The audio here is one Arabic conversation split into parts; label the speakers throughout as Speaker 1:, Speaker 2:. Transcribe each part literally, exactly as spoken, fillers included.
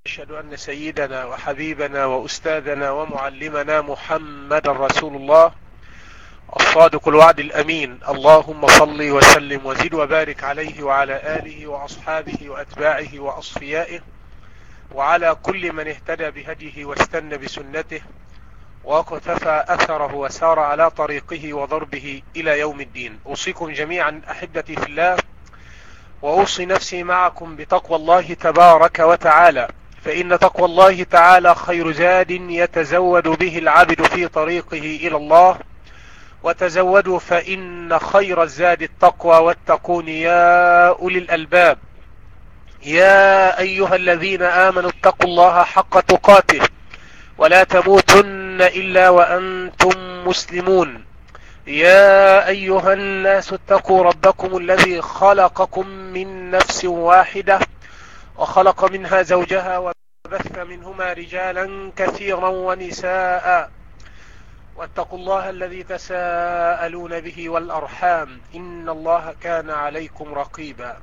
Speaker 1: أشهد أن سيدنا وحبيبنا وأستاذنا ومعلمنا محمد رسول الله الصادق الوعد الأمين. اللهم صل وسلم وزد وبارك عليه وعلى آله وأصحابه وأتباعه وأصفيائه وعلى كل من اهتدى بهديه واستنى بسنته واقتفى أثره وسار على طريقه وضربه إلى يوم الدين. أوصيكم جميعا أحبتي في الله، وأوصي نفسي معكم بتقوى الله تبارك وتعالى، فإن تقوى الله تعالى خير زاد يتزود به العبد في طريقه إلى الله. وتزودوا فإن خير الزاد التقوى واتقون يا أولي الألباب. يا أيها الذين آمنوا اتقوا الله حق تقاته ولا تموتن إلا وأنتم مسلمون. يا أيها الناس اتقوا ربكم الذي خلقكم من نفس واحدة وخلق منها زوجها وبث منهما رجالا كثيرا ونساء، واتقوا الله الذي تساءلون به والأرحام إن الله كان عليكم رقيبا.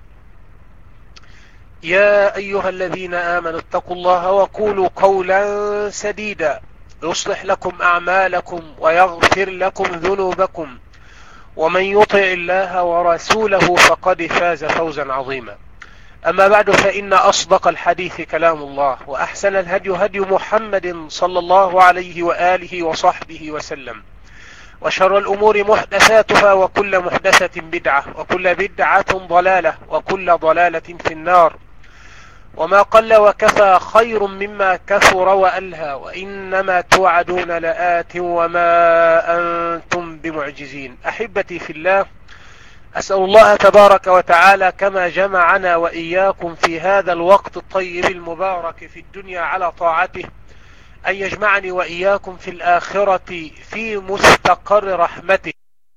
Speaker 1: يا أيها الذين آمنوا اتقوا الله وقولوا قولا سديدا يصلح لكم أعمالكم ويغفر لكم ذنوبكم، ومن يطع الله ورسوله فقد فاز فوزا عظيما. أما بعد، فإن أصدق الحديث كلام الله، وأحسن الهدي هدي محمد صلى الله عليه وآله وصحبه وسلم، وشر الأمور محدثاتها، وكل محدثة بدعة، وكل بدعة ضلالة، وكل ضلالة في النار. وما قل وكفى خير مما كثر وألهى، وإنما توعدون لآت وما أنتم بمعجزين. أحبتي في الله، أسأل الله تبارك وتعالى كما جمعنا وإياكم في هذا الوقت الطيب المبارك في الدنيا على طاعته، أن يجمعني وإياكم في الآخرة في مستقر رحمته.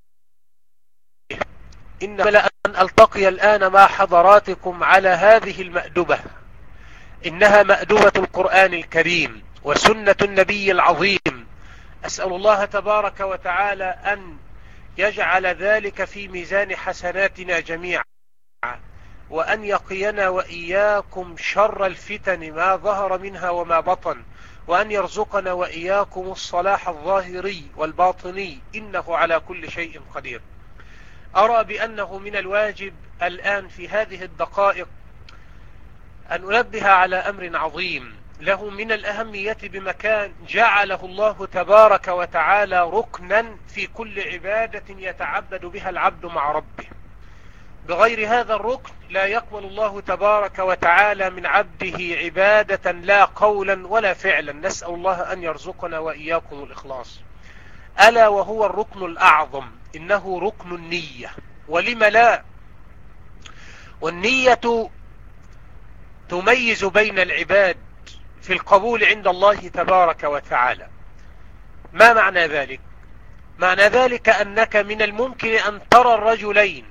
Speaker 1: إنما أن ألتقي الآن مع حضراتكم على هذه المأدبة، إنها مأدبة القرآن الكريم وسنة النبي العظيم. أسأل الله تبارك وتعالى أن يجعل ذلك في ميزان حسناتنا جميعا، وأن يقينا وإياكم شر الفتن ما ظهر منها وما بطن، وأن يرزقنا وإياكم الصلاح الظاهري والباطني، إنه على كل شيء قدير. أرى بأنه من الواجب الآن في هذه الدقائق أن أنبه على أمر عظيم له من الأهمية بمكان، جعله الله تبارك وتعالى ركنا في كل عبادة يتعبد بها العبد مع ربه. بغير هذا الركن لا يقبل الله تبارك وتعالى من عبده عبادة، لا قولا ولا فعلا. نسأل الله أن يرزقنا وإياكم الإخلاص. ألا وهو الركن الأعظم، إنه ركن النية. ولم لا؟ والنية تميز بين العباد في القبول عند الله تبارك وتعالى. ما معنى ذلك؟ معنى ذلك أنك من الممكن أن ترى الرجلين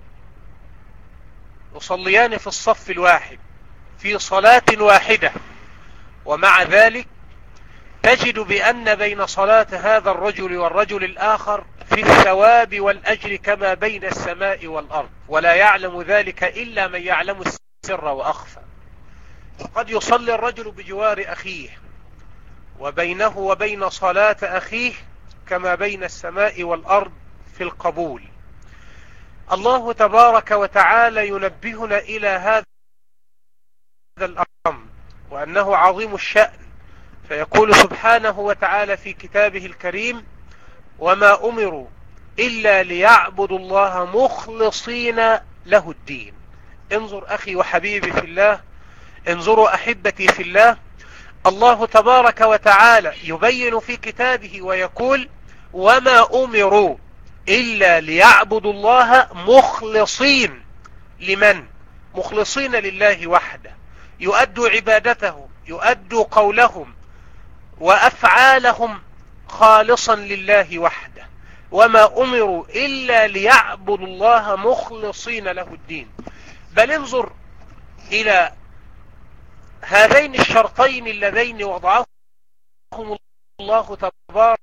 Speaker 1: يصليان في الصف الواحد في صلاة واحدة، ومع ذلك تجد بأن بين صلاة هذا الرجل والرجل الآخر في الثواب والأجر كما بين السماء والأرض، ولا يعلم ذلك إلا من يعلم السر وأخفى. قد يصلي الرجل بجوار أخيه، وبينه وبين صلاة أخيه كما بين السماء والأرض في القبول. الله تبارك وتعالى ينبهنا إلى هذا الأمر، وأنه عظيم الشأن، فيقول سبحانه وتعالى في كتابه الكريم: وما أمروا إلا ليعبدوا الله مخلصين له الدين. انظر أخي وحبيبي في الله، انظروا أحبتي في الله، الله تبارك وتعالى يبين في كتابه ويقول: وما أمروا إلا ليعبدوا الله مخلصين. لمن؟ مخلصين لله وحده، يؤدوا عبادته، يؤدوا قولهم وأفعالهم خالصا لله وحده. وما أمروا إلا ليعبدوا الله مخلصين له الدين. بل انظر إلى هذين الشرطين اللذين وضعهم الله تبارك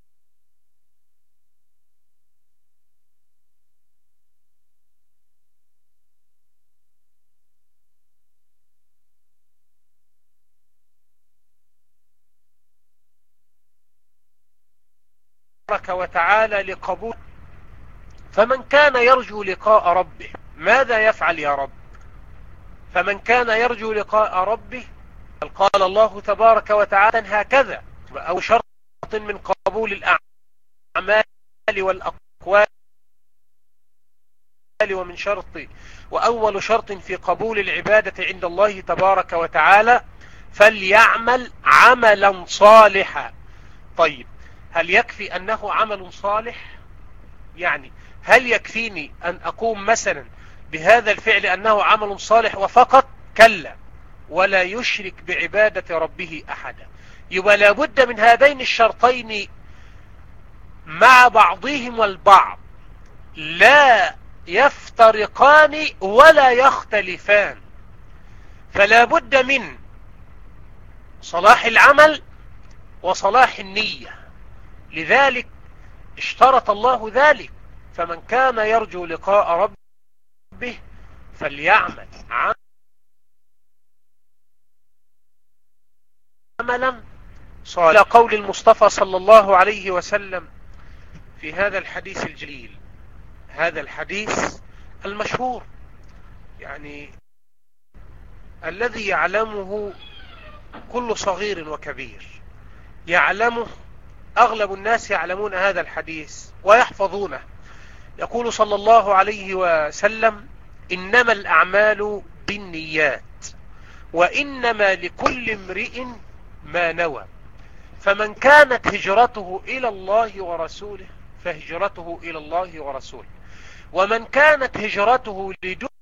Speaker 1: تبارك وتعالى لقبول. فمن كان يرجو لقاء ربه ماذا يفعل يا رب؟ فمن كان يرجو لقاء ربه قال الله تبارك وتعالى هكذا، أو شرط من قبول الأعمال والأقوال، ومن شرط وأول شرط في قبول العبادة عند الله تبارك وتعالى فليعمل عملا صالحا. طيب هل يكفي أنه عمل صالح؟ يعني هل يكفيني أن أقوم مثلا بهذا الفعل أنه عمل صالح وفقط؟ كلا، ولا يشرك بعبادة ربه أحدا. يبقى لابد من هذين الشرطين مع بعضهم البعض، لا يفترقان ولا يختلفان. فلا بد من صلاح العمل وصلاح النية، لذلك اشترط الله ذلك. فمن كان يرجو لقاء ربه فليعمل عملا صالحا. قول المصطفى صلى الله عليه وسلم في هذا الحديث الجليل، هذا الحديث المشهور يعني الذي يعلمه كل صغير وكبير، يعلمه أغلب الناس، يعلمون هذا الحديث ويحفظونه. يقول صلى الله عليه وسلم إنما الأعمال بالنيات وإنما لكل امرئ ما نوى، فمن كانت هجرته إلى الله ورسوله فهجرته إلى الله ورسوله، ومن كانت هجرته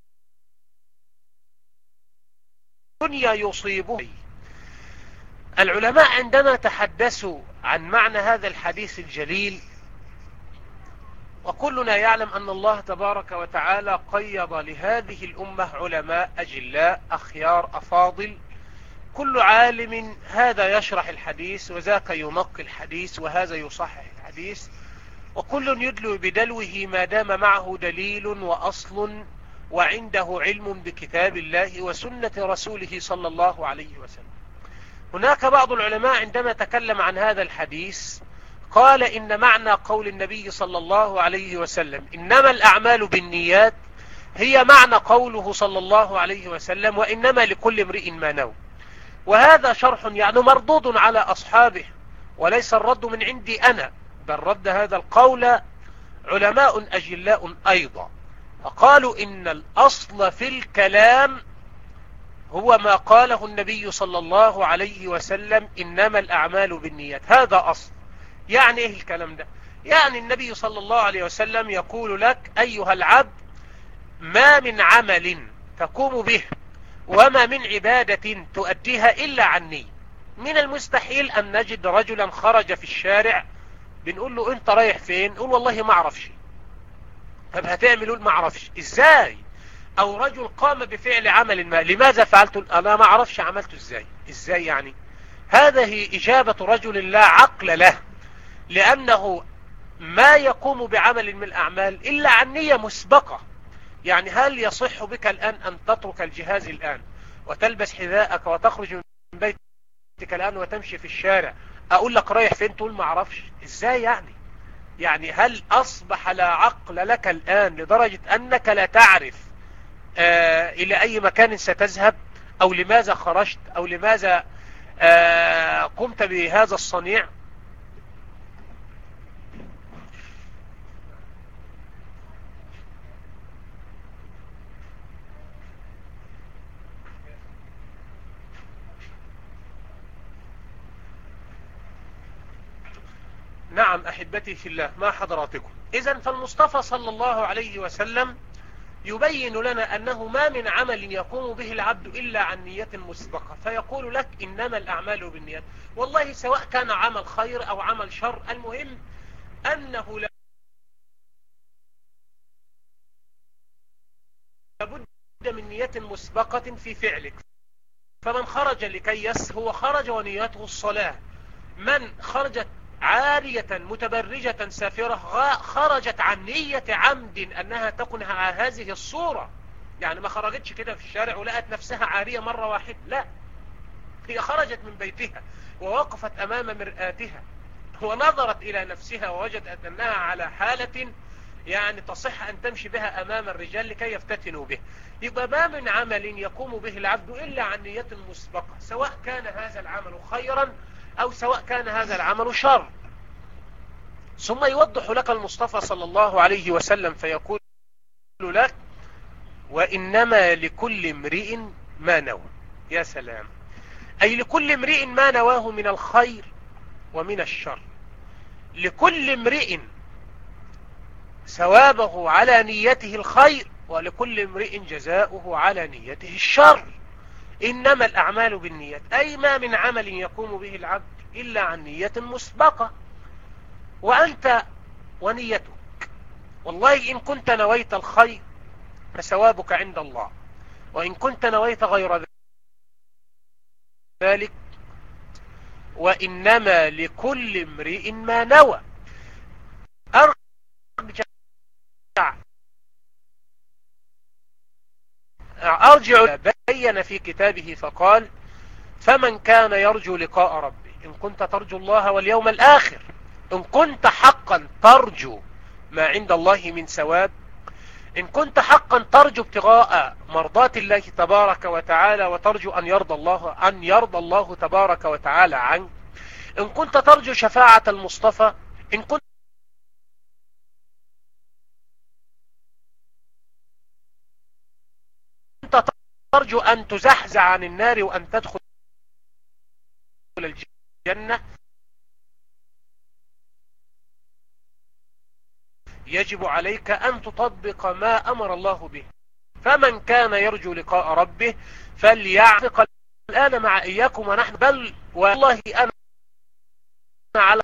Speaker 1: لدنيا يصيبه. العلماء عندما تحدثوا عن معنى هذا الحديث الجليل، وكلنا يعلم أن الله تبارك وتعالى قيض لهذه الأمة علماء أجلاء أخيار أفاضل، كل عالم هذا يشرح الحديث وذاك ينقي الحديث وهذا يصحح الحديث، وكل يدلو بدلوه ما دام معه دليل وأصل وعنده علم بكتاب الله وسنة رسوله صلى الله عليه وسلم. هناك بعض العلماء عندما تكلم عن هذا الحديث قال إن معنى قول النبي صلى الله عليه وسلم إنما الأعمال بالنيات هي معنى قوله صلى الله عليه وسلم وإنما لكل امرئ ما نوى. وهذا شرح يعني مردود على أصحابه، وليس الرد من عندي أنا، بل رد هذا القول علماء أجلاء أيضا، فقالوا إن الأصل في الكلام هو ما قاله النبي صلى الله عليه وسلم إنما الأعمال بالنيات، هذا أصل. يعني إيه الكلام ده؟ يعني النبي صلى الله عليه وسلم يقول لك أيها العبد ما من عمل تقوم به وما من عبادة تؤديها إلا عن نية. من المستحيل أن نجد رجلا خرج في الشارع بنقول له أنت رايح فين؟ قول والله ما أعرفش. طب هتعمل؟ قول ما أعرفش. إزاي؟ أو رجل قام بفعل عمل ما، لماذا فعلته؟ أنا ما أعرفش عملته إزاي. إزاي يعني؟ هذه إجابة رجل لا عقل له، لأنه ما يقوم بعمل من الأعمال إلا عن نية مسبقة. يعني هل يصح بك الآن أن تترك الجهاز الآن وتلبس حذاءك وتخرج من بيتك الآن وتمشي في الشارع أقول لك رايح فين تقول ما أعرفش؟ إزاي يعني؟ يعني هل أصبح لا عقل لك الآن لدرجة أنك لا تعرف آه إلى أي مكان ستذهب أو لماذا خرجت أو لماذا آه قمت بهذا الصنيع؟ نعم أحبتي في الله، ما حضراتكم. إذن فالمصطفى صلى الله عليه وسلم يبين لنا أنه ما من عمل يقوم به العبد إلا عن نية مسبقة، فيقول لك إنما الأعمال بالنيات. والله سواء كان عمل خير أو عمل شر، المهم أنه لابد من نية مسبقة في فعلك. فمن خرج لكي يس هو خرج ونيته الصلاة، من خرجت عارية متبرجة سافرة خرجت عن نية عمد أنها تكون على هذه الصورة. يعني ما خرجتش كده في الشارع ولقت نفسها عارية مرة واحدة، لا، هي خرجت من بيتها ووقفت أمام مرآتها ونظرت إلى نفسها ووجدت أنها على حالة يعني تصح أن تمشي بها أمام الرجال لكي يفتتنوا به. يبقى ما من عمل يقوم به العبد إلا عن نية مسبقة، سواء كان هذا العمل خيرا أو سواء كان هذا العمل شر. ثم يوضح لك المصطفى صلى الله عليه وسلم فيقول لك: وإنما لكل امرئ ما نوى. يا سلام، أي لكل امرئ ما نواه من الخير ومن الشر. لكل امرئ ثوابه على نيته الخير، ولكل امرئ جزاؤه على نيته الشر. إنما الأعمال بالنيات، أي ما من عمل يقوم به العبد إلا عن نية مسبقة. وأنت ونيتك، والله إن كنت نويت الخير فثوابك عند الله، وإن كنت نويت غير ذلك. وإنما لكل امرئ ما نوى. أرجع أرجع بين في كتابه فقال: فمن كان يرجو لقاء ربه، إن كنت ترجو الله واليوم الآخر، إن كنت حقا ترجو ما عند الله من ثواب، إن كنت حقا ترجو ابتغاء مرضات الله تبارك وتعالى وترجو أن يرضى الله أن يرضى الله تبارك وتعالى عنك، إن كنت ترجو شفاعة المصطفى، إن كنت ترجو أن تزحزح عن النار وأن تدخل الجنة، يجب عليك أن تطبق ما أمر الله به. فمن كان يرجو لقاء ربه فليعتق. الآن مع إياكم ونحن، بل والله أنا على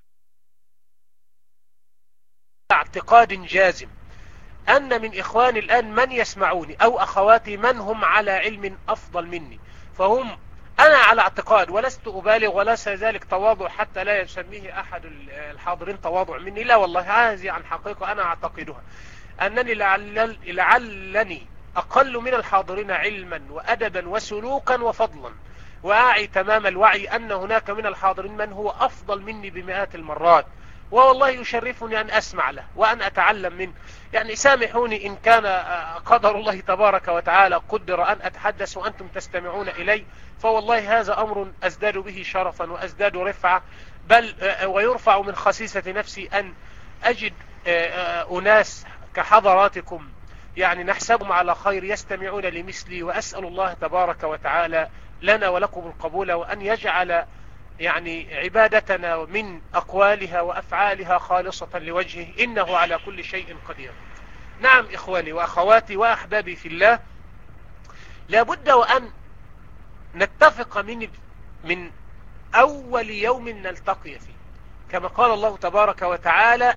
Speaker 1: اعتقاد جازم أن من إخواني الآن من يسمعوني أو أخواتي من هم على علم أفضل مني، فهم أنا على اعتقاد، ولست أبالغ وليس ذلك تواضع حتى لا يسميه أحد الحاضرين تواضع مني، لا والله هذه عن حقيقة أنا أعتقدها، أنني لعل لعلني أقل من الحاضرين علما وأدبا وسلوكا وفضلا، وأعي تمام الوعي أن هناك من الحاضرين من هو أفضل مني بمئات المرات، والله يشرفني أن أسمع له وأن أتعلم منه. يعني سامحوني إن كان قدر الله تبارك وتعالى قدر أن أتحدث وأنتم تستمعون إلي، فوالله هذا أمر أزداد به شرفا وأزداد رفعة، بل ويرفع من خسيسة نفسي أن أجد أناس كحضراتكم يعني نحسبهم على خير يستمعون لمثلي، وأسأل الله تبارك وتعالى لنا ولكم القبول، وأن يجعل يعني عبادتنا من أقوالها وأفعالها خالصة لوجهه، إنه على كل شيء قدير. نعم إخواني وأخواتي وأحبابي في الله، لابد وأن نتفق من من أول يوم نلتقي فيه، كما قال الله تبارك وتعالى: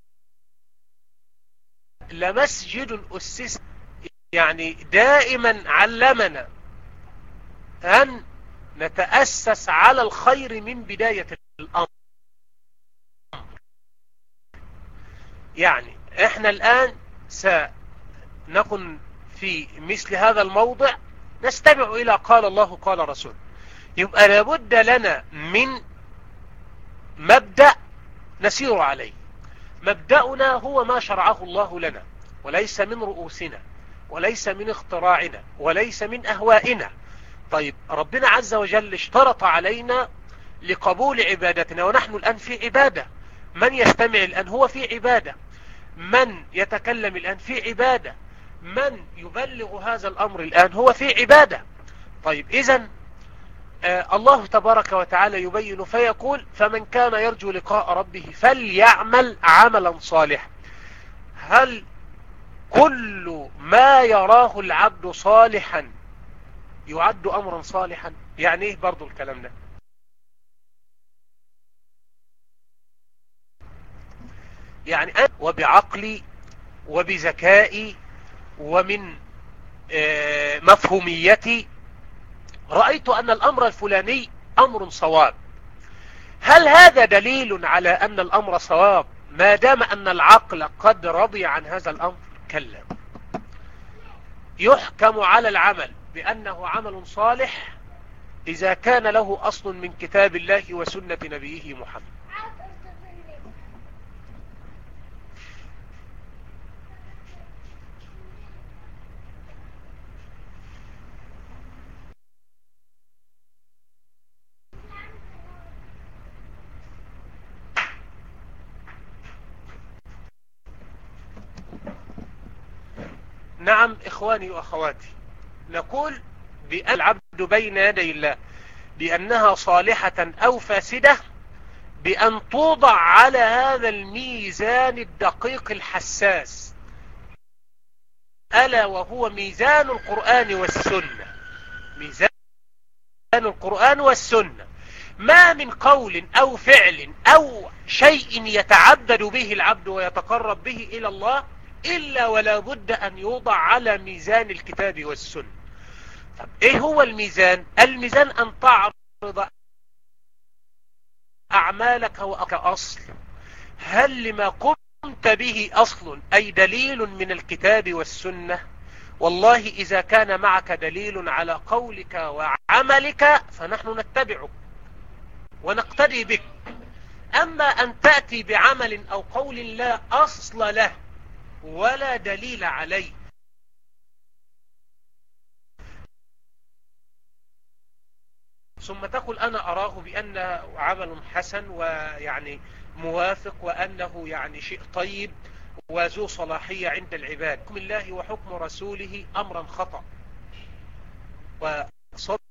Speaker 1: لمسجد أسس، يعني دائما علمنا أن نتأسس على الخير من بداية الأمر. يعني احنا الآن سنكون في مثل هذا الموضع نستمع إلى قال الله قال رسول، يبقى لابد لنا من مبدأ نسير عليه. مبدأنا هو ما شرعه الله لنا، وليس من رؤوسنا وليس من اختراعنا وليس من أهوائنا. طيب ربنا عز وجل اشترط علينا لقبول عبادتنا، ونحن الآن في عبادة. من يستمع الآن هو في عبادة، من يتكلم الآن في عبادة، من يبلغ هذا الأمر الآن هو في عبادة. طيب إذن آه الله تبارك وتعالى يبين فيقول: فمن كان يرجو لقاء ربه فليعمل عملا صالحا. هل كل ما يراه العبد صالحا يعد أمرا صالحا؟ يعني ايه برضو الكلام ده؟ يعني أنا وبعقلي وبذكائي ومن آه مفهوميتي رأيت أن الأمر الفلاني أمر صواب. هل هذا دليل على أن الأمر صواب ما دام أن العقل قد رضي عن هذا الأمر؟ كلا. يحكم على العمل بأنه عمل صالح إذا كان له أصل من كتاب الله وسنة نبيه محمد. نعم إخواني وأخواتي، نقول بأن العبد بين يدي الله بأنها صالحة أو فاسدة بأن توضع على هذا الميزان الدقيق الحساس، ألا وهو ميزان القرآن والسنة. ميزان القرآن والسنة، ما من قول أو فعل أو شيء يتعبد به العبد ويتقرب به إلى الله إلا ولا بد أن يوضع على ميزان الكتاب والسنة. طب إيه هو الميزان؟ الميزان أن تعرض أعمالك وكأصل، هل لما قمت به أصل أي دليل من الكتاب والسنة؟ والله إذا كان معك دليل على قولك وعملك فنحن نتبعك ونقتدي بك. أما أن تأتي بعمل أو قول لا أصل له ولا دليل عليه ثم تقول أنا أراه بأنه عمل حسن ويعني موافق وأنه يعني شيء طيب وذو صلاحية عند العباد، حكم الله وحكم رسوله أمرا خطأ. وصدق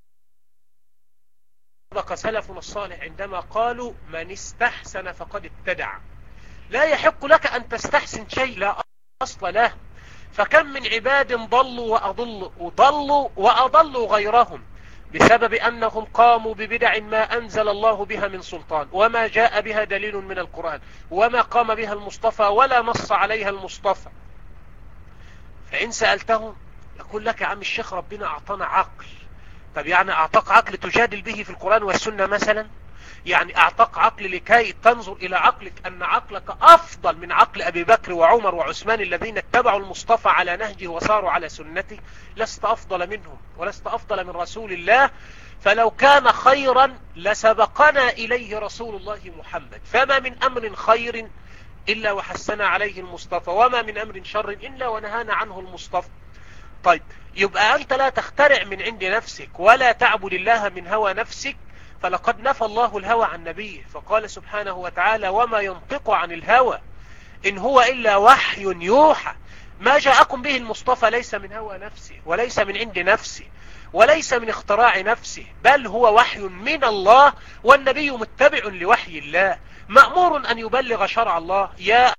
Speaker 1: سلفنا الصالح عندما قالوا من استحسن فقد ابتدع. لا يحق لك أن تستحسن شيء لا أصل له، فكم من عباد ضلوا وأضلوا وضلوا وأضلوا غيرهم بسبب أنهم قاموا ببدع ما أنزل الله بها من سلطان وما جاء بها دليل من القرآن وما قام بها المصطفى ولا نص عليها المصطفى. فإن سألتهم يقول لك يا عم الشيخ ربنا أعطانا عقل. طب يعني أعطاك عقل تجادل به في القرآن والسنة مثلا؟ يعني أعطاك عقل لكي تنظر إلى عقلك أن عقلك أفضل من عقل أبي بكر وعمر وعثمان الذين اتبعوا المصطفى على نهجه وصاروا على سنته؟ لست أفضل منهم ولست أفضل من رسول الله، فلو كان خيرا لسبقنا إليه رسول الله محمد. فما من أمر خير إلا وحسنا عليه المصطفى، وما من أمر شر إلا ونهانا عنه المصطفى. طيب يبقى أنت لا تخترع من عند نفسك ولا تعبد الله من هوى نفسك، فلقد نفى الله الهوى عن نبيه فقال سبحانه وتعالى وما ينطق عن الهوى إن هو إلا وحي يوحى. ما جاءكم به المصطفى ليس من هوى نفسه وليس من عند نفسه وليس من اختراع نفسه، بل هو وحي من الله، والنبي متبع لوحي الله مأمور أن يبلغ شرع الله. يا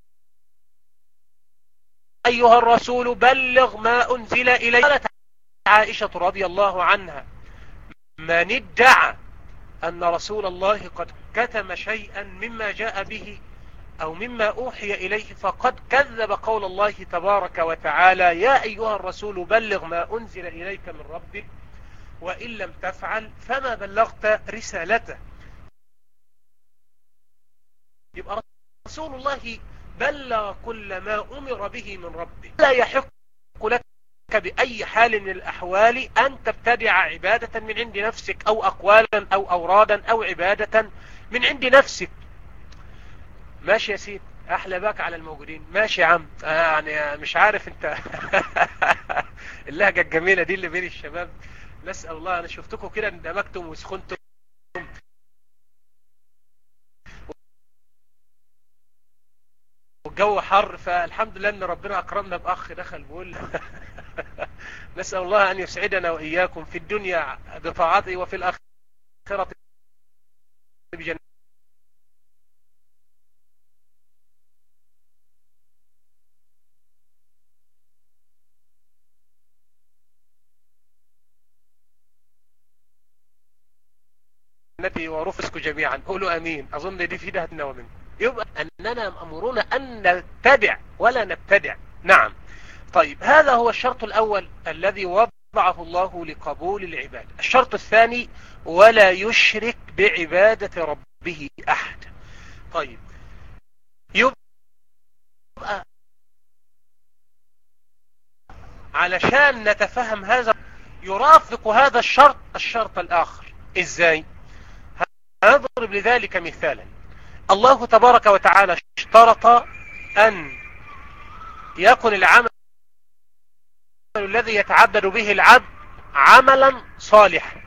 Speaker 1: أيها الرسول بلغ ما أنزل إليك. قالت عائشة رضي الله عنها من ادعى أن رسول الله قد كتم شيئا مما جاء به أو مما أوحي إليه فقد كذب قول الله تبارك وتعالى يا أيها الرسول بلغ ما أنزل إليك من ربك وإن لم تفعل فما بلغت رسالته. يبقى رسول الله بلغ كل ما أمر به من ربه. لا يحق لك بأي حال من الأحوال أن تبتدع عبادة من عند نفسك أو أقوالا أو أورادا أو عبادة من عند نفسك. ماشي يا سيد، أحلى باك على الموجودين. ماشي يا عم، آه يعني مش عارف انت اللهجة الجميلة دي اللي بين الشباب، نسأل الله. أنا شفتكم كده اندمجتم وسخنتم والجو حر، فالحمد لله ان ربنا اكرمنا باخ دخل بيقول نسأل الله ان يسعدنا واياكم في الدنيا بطاعته وفي الاخرة بجنة. ورفسكم جميعا قولوا امين. اظن دي في دهتنا ومن يبقى اننا مأمورون ان نتبع ولا نبتدع. نعم. طيب هذا هو الشرط الاول الذي وضعه الله لقبول العبادة. الشرط الثاني ولا يشرك بعبادة ربه احد. طيب يبقى علشان نتفهم هذا يرافق هذا الشرط الشرط الاخر. ازاي؟ هنضرب لذلك مثالا. الله تبارك وتعالى اشترط أن يكون العمل الذي يتعبد به العبد عملا صالحا،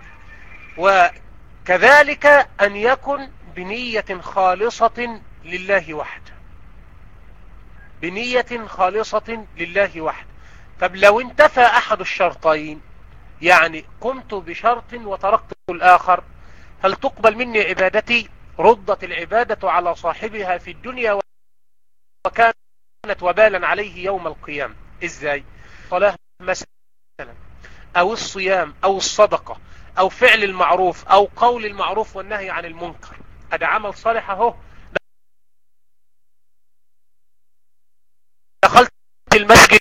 Speaker 1: وكذلك أن يكن بنية خالصة لله وحده. بنية خالصة لله وحده. طب لو انتفى احد الشرطين، يعني قمت بشرط وتركت الاخر، هل تقبل مني عبادتي؟ ردت العبادة على صاحبها في الدنيا وكانت وبالا عليه يوم القيامة. ازاي؟ صلاة مثلا، او الصيام، او الصدقة، او فعل المعروف، او قول المعروف والنهي عن المنكر، هذا عمل صالح اهو. دخلت المسجد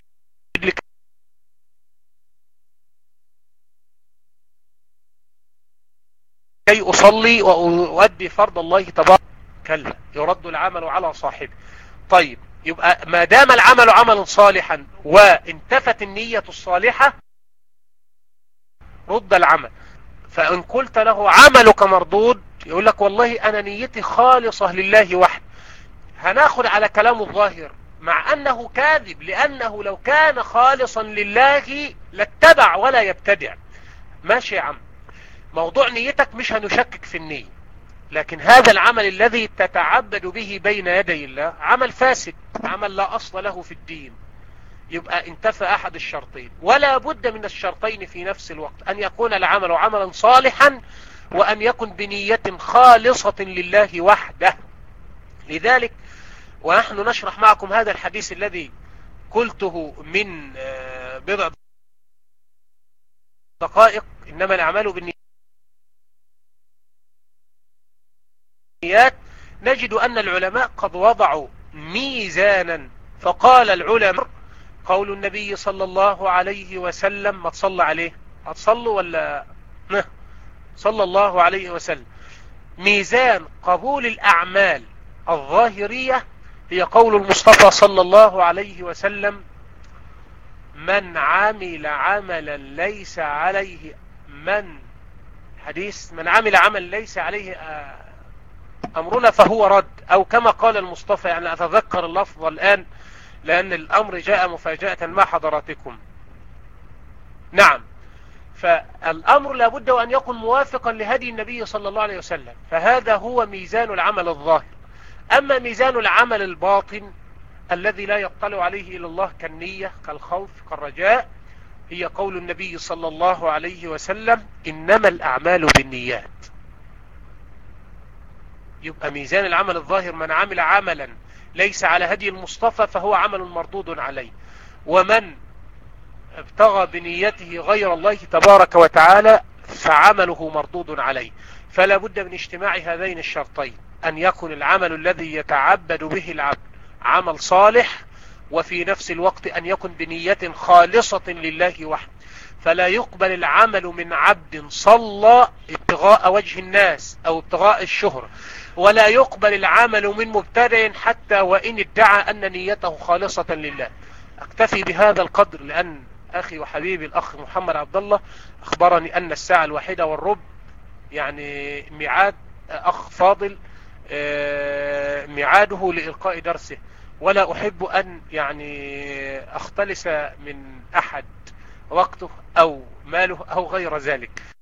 Speaker 1: لكي اصلي واؤدي فرض الله تبارك، كلا، يرد العمل على صاحبه. طيب، يبقى ما دام العمل عملا صالحا وانتفت النية الصالحة، رد العمل. فان قلت له عملك مردود، يقول لك والله انا نيتي خالصة لله وحده. هناخد على كلام الظاهر مع انه كاذب، لانه لو كان خالصا لله لاتبع ولا يبتدع. ماشي يا عم، موضوع نيتك مش هنشكك في النية، لكن هذا العمل الذي تتعبد به بين يدي الله عمل فاسد، عمل لا اصل له في الدين. يبقى انتفى احد الشرطين، ولا بد من الشرطين في نفس الوقت، ان يكون العمل عملا صالحا، وان يكن بنية خالصة لله وحده. لذلك ونحن نشرح معكم هذا الحديث الذي قلته من بضع دقائق، انما الاعمال بالنيات، نجد ان العلماء قد وضعوا ميزانا. فقال العلماء قول النبي صلى الله عليه وسلم، ما تصلى عليه، هتصلوا ولا نه؟ صلى الله عليه وسلم، ميزان قبول الأعمال الظاهرية هي قول المصطفى صلى الله عليه وسلم: من عمل عملا ليس عليه من حديث من عمل عمل ليس عليه أمرنا فهو رد، أو كما قال المصطفى، يعني أتذكر اللفظ الآن لأن الأمر جاء مفاجأة مع حضراتكم. نعم، فالأمر لابد أن يكون موافقا لهدي النبي صلى الله عليه وسلم، فهذا هو ميزان العمل الظاهر. أما ميزان العمل الباطن الذي لا يطلع عليه إلا الله، كالنية، كالخوف، كالرجاء، هي قول النبي صلى الله عليه وسلم: إنما الأعمال بالنيات. يبقى ميزان العمل الظاهر: من عمل عملا ليس على هدي المصطفى فهو عمل مردود عليه، ومن ابتغى بنيته غير الله تبارك وتعالى فعمله مردود عليه. فلا بد من اجتماع هذين الشرطين، أن يكون العمل الذي يتعبد به العبد عمل صالح، وفي نفس الوقت أن يكون بنية خالصة لله وحده. فلا يقبل العمل من عبد صلى ابتغاء وجه الناس أو ابتغاء الشهرة، ولا يقبل العمل من مبتدع حتى وإن ادعى أن نيته خالصة لله. أكتفي بهذا القدر، لأن أخي وحبيبي الأخ محمد عبد الله أخبرني أن الساعة الواحدة والربع يعني ميعاد أخ فاضل ميعاده لإلقاء درسه، ولا أحب أن يعني أختلس من أحد وقته أو ماله أو غير ذلك.